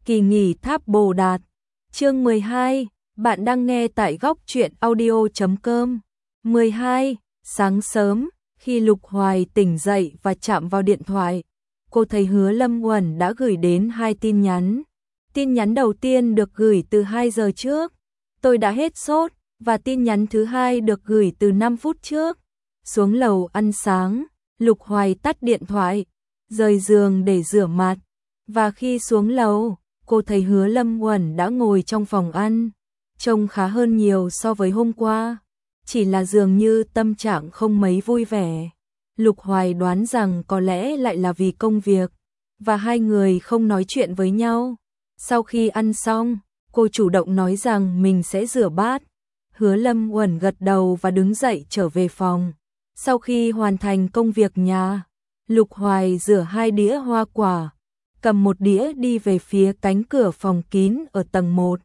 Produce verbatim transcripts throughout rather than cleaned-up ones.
Kỳ nghỉ tháp Bồ Đạt. Chương mười hai, bạn đang nghe tại góc truyện audio chấm com. mười hai, sáng sớm, khi Lục Hoài tỉnh dậy và chạm vào điện thoại, cô thấy Hứa Lâm Uẩn đã gửi đến hai tin nhắn. Tin nhắn đầu tiên được gửi từ hai giờ trước, tôi đã hết sốt, và tin nhắn thứ hai được gửi từ năm phút trước. Xuống lầu ăn sáng, Lục Hoài tắt điện thoại, rời giường để rửa mặt, và khi xuống lầu, cô thấy Hứa Lâm Uẩn đã ngồi trong phòng ăn, trông khá hơn nhiều so với hôm qua, chỉ là dường như tâm trạng không mấy vui vẻ. Lục Hoài đoán rằng có lẽ lại là vì công việc, và hai người không nói chuyện với nhau. Sau khi ăn xong, cô chủ động nói rằng mình sẽ rửa bát. Hứa Lâm Uẩn gật đầu và đứng dậy trở về phòng. Sau khi hoàn thành công việc nhà, Lục Hoài rửa hai đĩa hoa quả, cầm một đĩa đi về phía cánh cửa phòng kín ở tầng một.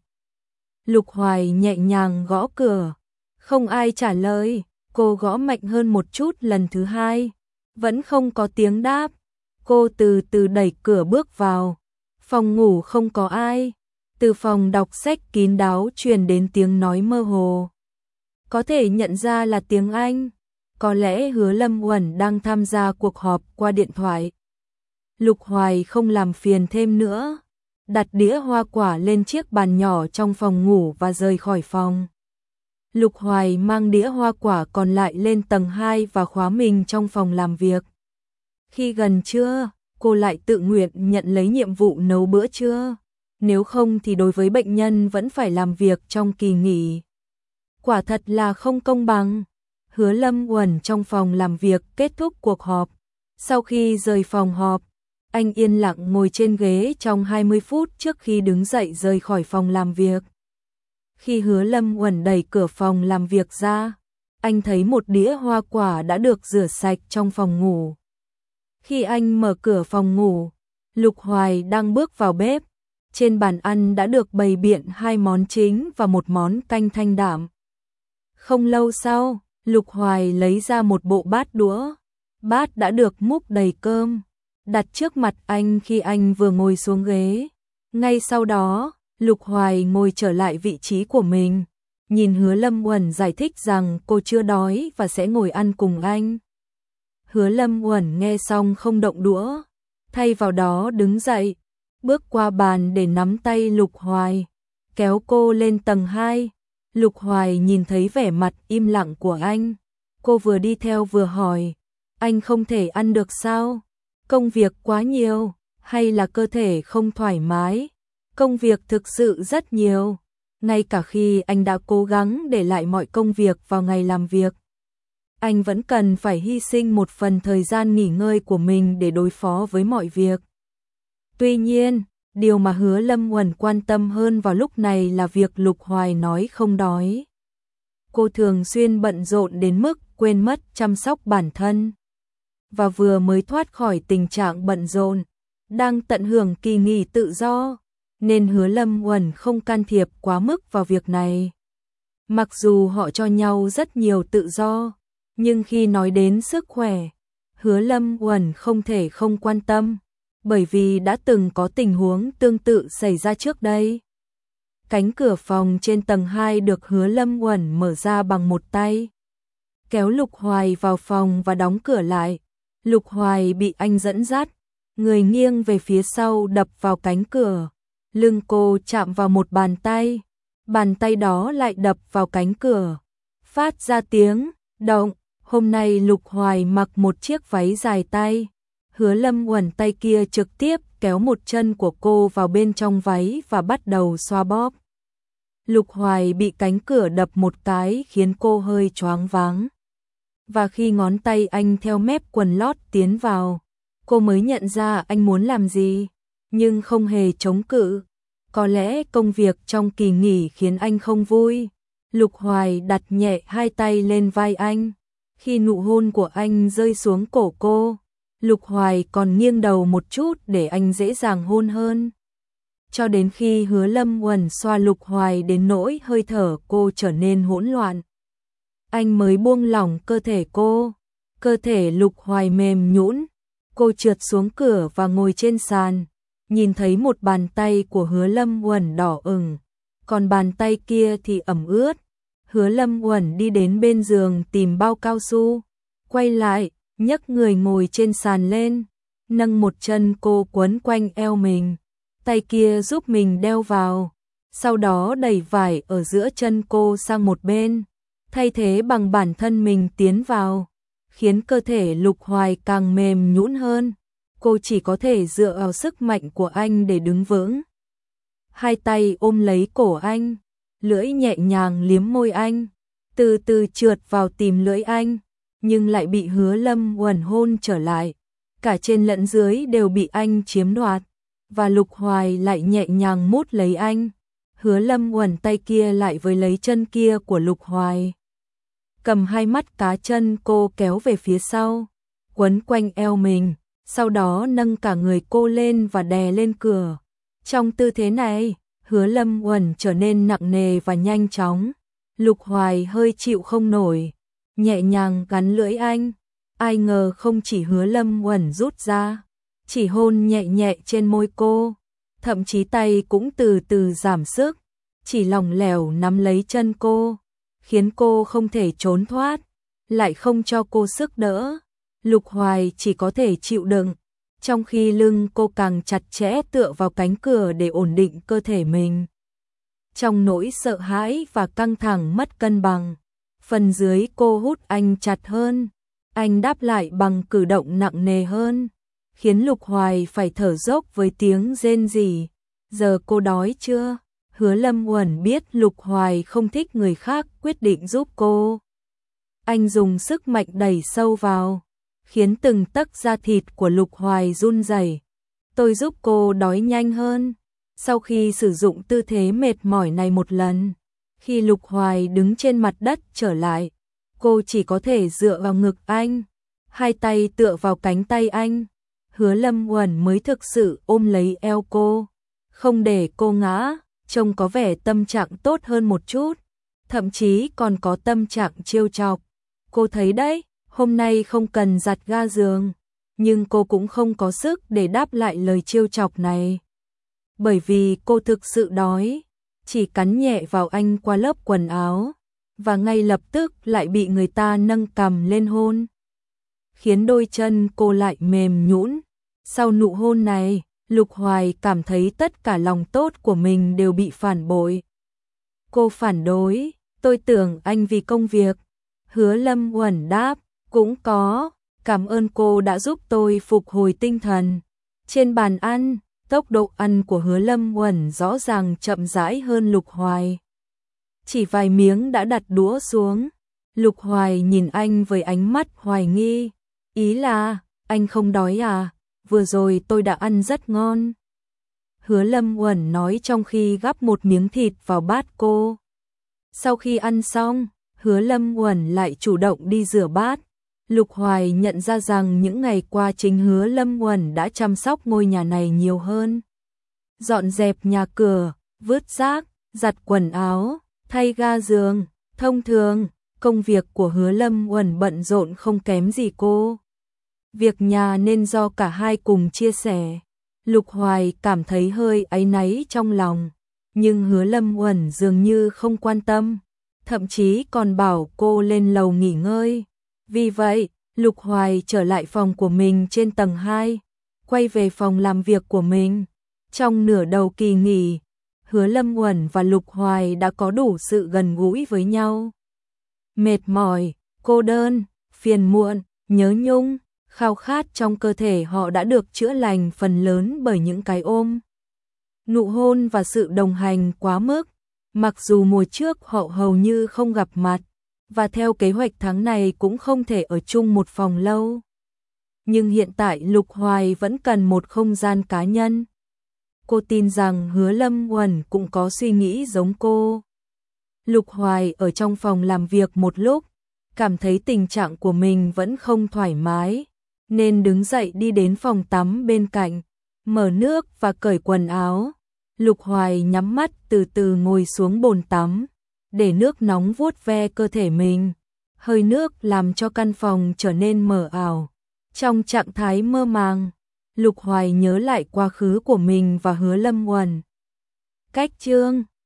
Lục Hoài nhẹ nhàng gõ cửa, không ai trả lời, cô gõ mạnh hơn một chút lần thứ hai, vẫn không có tiếng đáp. Cô từ từ đẩy cửa bước vào, phòng ngủ không có ai, từ phòng đọc sách kín đáo truyền đến tiếng nói mơ hồ. Có thể nhận ra là tiếng Anh, có lẽ Hứa Lâm Uẩn đang tham gia cuộc họp qua điện thoại. Lục Hoài không làm phiền thêm nữa, đặt đĩa hoa quả lên chiếc bàn nhỏ trong phòng ngủ và rời khỏi phòng. Lục Hoài mang đĩa hoa quả còn lại lên tầng hai và khóa mình trong phòng làm việc. Khi gần trưa, cô lại tự nguyện nhận lấy nhiệm vụ nấu bữa trưa, nếu không thì đối với bệnh nhân vẫn phải làm việc trong kỳ nghỉ. Quả thật là không công bằng. Hứa Lâm Uẩn trong phòng làm việc kết thúc cuộc họp. Sau khi rời phòng họp, anh yên lặng ngồi trên ghế trong hai mươi phút trước khi đứng dậy rời khỏi phòng làm việc. Khi Hứa Lâm Uẩn đẩy cửa phòng làm việc ra, anh thấy một đĩa hoa quả đã được rửa sạch trong phòng ngủ. Khi anh mở cửa phòng ngủ, Lục Hoài đang bước vào bếp. Trên bàn ăn đã được bày biện hai món chính và một món canh thanh đạm. Không lâu sau, Lục Hoài lấy ra một bộ bát đũa. Bát đã được múc đầy cơm, đặt trước mặt anh khi anh vừa ngồi xuống ghế. Ngay sau đó, Lục Hoài ngồi trở lại vị trí của mình, nhìn Hứa Lâm Uẩn giải thích rằng cô chưa đói và sẽ ngồi ăn cùng anh. Hứa Lâm Uẩn nghe xong không động đũa, thay vào đó đứng dậy, bước qua bàn để nắm tay Lục Hoài, kéo cô lên tầng hai. Lục Hoài nhìn thấy vẻ mặt im lặng của anh, cô vừa đi theo vừa hỏi, anh không thể ăn được sao? Công việc quá nhiều, hay là cơ thể không thoải mái? Công việc thực sự rất nhiều, ngay cả khi anh đã cố gắng để lại mọi công việc vào ngày làm việc, anh vẫn cần phải hy sinh một phần thời gian nghỉ ngơi của mình để đối phó với mọi việc. Tuy nhiên, điều mà Hứa Lâm Uẩn quan tâm hơn vào lúc này là việc Lục Hoài nói không đói. Cô thường xuyên bận rộn đến mức quên mất chăm sóc bản thân, và vừa mới thoát khỏi tình trạng bận rộn, đang tận hưởng kỳ nghỉ tự do, nên Hứa Lâm Uẩn không can thiệp quá mức vào việc này. Mặc dù họ cho nhau rất nhiều tự do, nhưng khi nói đến sức khỏe, Hứa Lâm Uẩn không thể không quan tâm, bởi vì đã từng có tình huống tương tự xảy ra trước đây. Cánh cửa phòng trên tầng hai được Hứa Lâm Uẩn mở ra bằng một tay, kéo Lục Hoài vào phòng và đóng cửa lại. Lục Hoài bị anh dẫn dắt, người nghiêng về phía sau đập vào cánh cửa, lưng cô chạm vào một bàn tay, bàn tay đó lại đập vào cánh cửa, phát ra tiếng động. Hôm nay Lục Hoài mặc một chiếc váy dài tay, Hứa Lâm Uẩn tay kia trực tiếp kéo một chân của cô vào bên trong váy và bắt đầu xoa bóp. Lục Hoài bị cánh cửa đập một cái khiến cô hơi choáng váng. Và khi ngón tay anh theo mép quần lót tiến vào, cô mới nhận ra anh muốn làm gì, nhưng không hề chống cự. Có lẽ công việc trong kỳ nghỉ khiến anh không vui. Lục Hoài đặt nhẹ hai tay lên vai anh. Khi nụ hôn của anh rơi xuống cổ cô, Lục Hoài còn nghiêng đầu một chút để anh dễ dàng hôn hơn. Cho đến khi Hứa Lâm Uẩn xoa Lục Hoài đến nỗi hơi thở cô trở nên hỗn loạn, anh mới buông lỏng cơ thể cô. Cơ thể Lục Hoài mềm nhũn, cô trượt xuống cửa và ngồi trên sàn. nhìn thấy một bàn tay của Hứa Lâm Uẩn đỏ ửng, còn bàn tay kia thì ẩm ướt. Hứa Lâm Uẩn đi đến bên giường tìm bao cao su, quay lại, nhấc người ngồi trên sàn lên, nâng một chân cô quấn quanh eo mình, tay kia giúp mình đeo vào, sau đó đẩy vải ở giữa chân cô sang một bên, thay thế bằng bản thân mình tiến vào, khiến cơ thể Lục Hoài càng mềm nhũn hơn. Cô chỉ có thể dựa vào sức mạnh của anh để đứng vững. Hai tay ôm lấy cổ anh, lưỡi nhẹ nhàng liếm môi anh, từ từ trượt vào tìm lưỡi anh, nhưng lại bị Hứa Lâm Uẩn hôn trở lại. Cả trên lẫn dưới đều bị anh chiếm đoạt, và Lục Hoài lại nhẹ nhàng mút lấy anh. Hứa Lâm Uẩn tay kia lại với lấy chân kia của Lục Hoài, cầm hai mắt cá chân cô kéo về phía sau, quấn quanh eo mình, sau đó nâng cả người cô lên và đè lên cửa. Trong tư thế này, Hứa Lâm Uẩn trở nên nặng nề và nhanh chóng. Lục Hoài hơi chịu không nổi, nhẹ nhàng gắn lưỡi anh. Ai ngờ không chỉ Hứa Lâm Uẩn rút ra, chỉ hôn nhẹ nhẹ trên môi cô, thậm chí tay cũng từ từ giảm sức, chỉ lỏng lẻo nắm lấy chân cô, khiến cô không thể trốn thoát, lại không cho cô sức đỡ. Lục Hoài chỉ có thể chịu đựng, trong khi lưng cô càng chặt chẽ tựa vào cánh cửa để ổn định cơ thể mình. Trong nỗi sợ hãi và căng thẳng mất cân bằng, phần dưới cô hút anh chặt hơn, anh đáp lại bằng cử động nặng nề hơn, khiến Lục Hoài phải thở dốc với tiếng rên rỉ. Giờ cô đói chưa? Hứa Lâm Uẩn biết Lục Hoài không thích người khác quyết định giúp cô. Anh dùng sức mạnh đẩy sâu vào, khiến từng tấc da thịt của Lục Hoài run rẩy. Tôi giúp cô đói nhanh hơn. Sau khi sử dụng tư thế mệt mỏi này một lần, khi Lục Hoài đứng trên mặt đất trở lại, cô chỉ có thể dựa vào ngực anh, hai tay tựa vào cánh tay anh. Hứa Lâm Uẩn mới thực sự ôm lấy eo cô, không để cô ngã, trông có vẻ tâm trạng tốt hơn một chút, thậm chí còn có tâm trạng trêu chọc. Cô thấy đấy, hôm nay không cần giặt ga giường, nhưng cô cũng không có sức để đáp lại lời trêu chọc này. Bởi vì cô thực sự đói, chỉ cắn nhẹ vào anh qua lớp quần áo, và ngay lập tức lại bị người ta nâng cằm lên hôn, khiến đôi chân cô lại mềm nhũn. Sau nụ hôn này, Lục Hoài cảm thấy tất cả lòng tốt của mình đều bị phản bội. Cô phản đối, tôi tưởng anh vì công việc. Hứa Lâm Uẩn đáp, cũng có, cảm ơn cô đã giúp tôi phục hồi tinh thần. Trên bàn ăn, tốc độ ăn của Hứa Lâm Uẩn rõ ràng chậm rãi hơn Lục Hoài. Chỉ vài miếng đã đặt đũa xuống. Lục Hoài nhìn anh với ánh mắt hoài nghi. Ý là, anh không đói à? Vừa rồi tôi đã ăn rất ngon. Hứa Lâm Uẩn nói trong khi gắp một miếng thịt vào bát cô. Sau khi ăn xong, Hứa Lâm Uẩn lại chủ động đi rửa bát. Lục Hoài nhận ra rằng những ngày qua chính Hứa Lâm Uẩn đã chăm sóc ngôi nhà này nhiều hơn. Dọn dẹp nhà cửa, vứt rác, giặt quần áo, thay ga giường. Thông thường, công việc của Hứa Lâm Uẩn bận rộn không kém gì cô. Việc nhà nên do cả hai cùng chia sẻ. Lục Hoài cảm thấy hơi áy náy trong lòng, nhưng Hứa Lâm Uẩn dường như không quan tâm, thậm chí còn bảo cô lên lầu nghỉ ngơi. Vì vậy, Lục Hoài trở lại phòng của mình trên tầng hai, quay về phòng làm việc của mình. Trong nửa đầu kỳ nghỉ, Hứa Lâm Uẩn và Lục Hoài đã có đủ sự gần gũi với nhau. Mệt mỏi, cô đơn, phiền muộn, nhớ nhung, khao khát trong cơ thể họ đã được chữa lành phần lớn bởi những cái ôm, nụ hôn và sự đồng hành quá mức. Mặc dù mùa trước họ hầu như không gặp mặt, và theo kế hoạch tháng này cũng không thể ở chung một phòng lâu, nhưng hiện tại Lục Hoài vẫn cần một không gian cá nhân. Cô tin rằng Hứa Lâm Uẩn cũng có suy nghĩ giống cô. Lục Hoài ở trong phòng làm việc một lúc, cảm thấy tình trạng của mình vẫn không thoải mái, nên đứng dậy đi đến phòng tắm bên cạnh, mở nước và cởi quần áo. Lục Hoài nhắm mắt từ từ ngồi xuống bồn tắm, để nước nóng vuốt ve cơ thể mình. Hơi nước làm cho căn phòng trở nên mờ ảo. Trong trạng thái mơ màng, Lục Hoài nhớ lại quá khứ của mình và Hứa Lâm Uẩn. Cách chương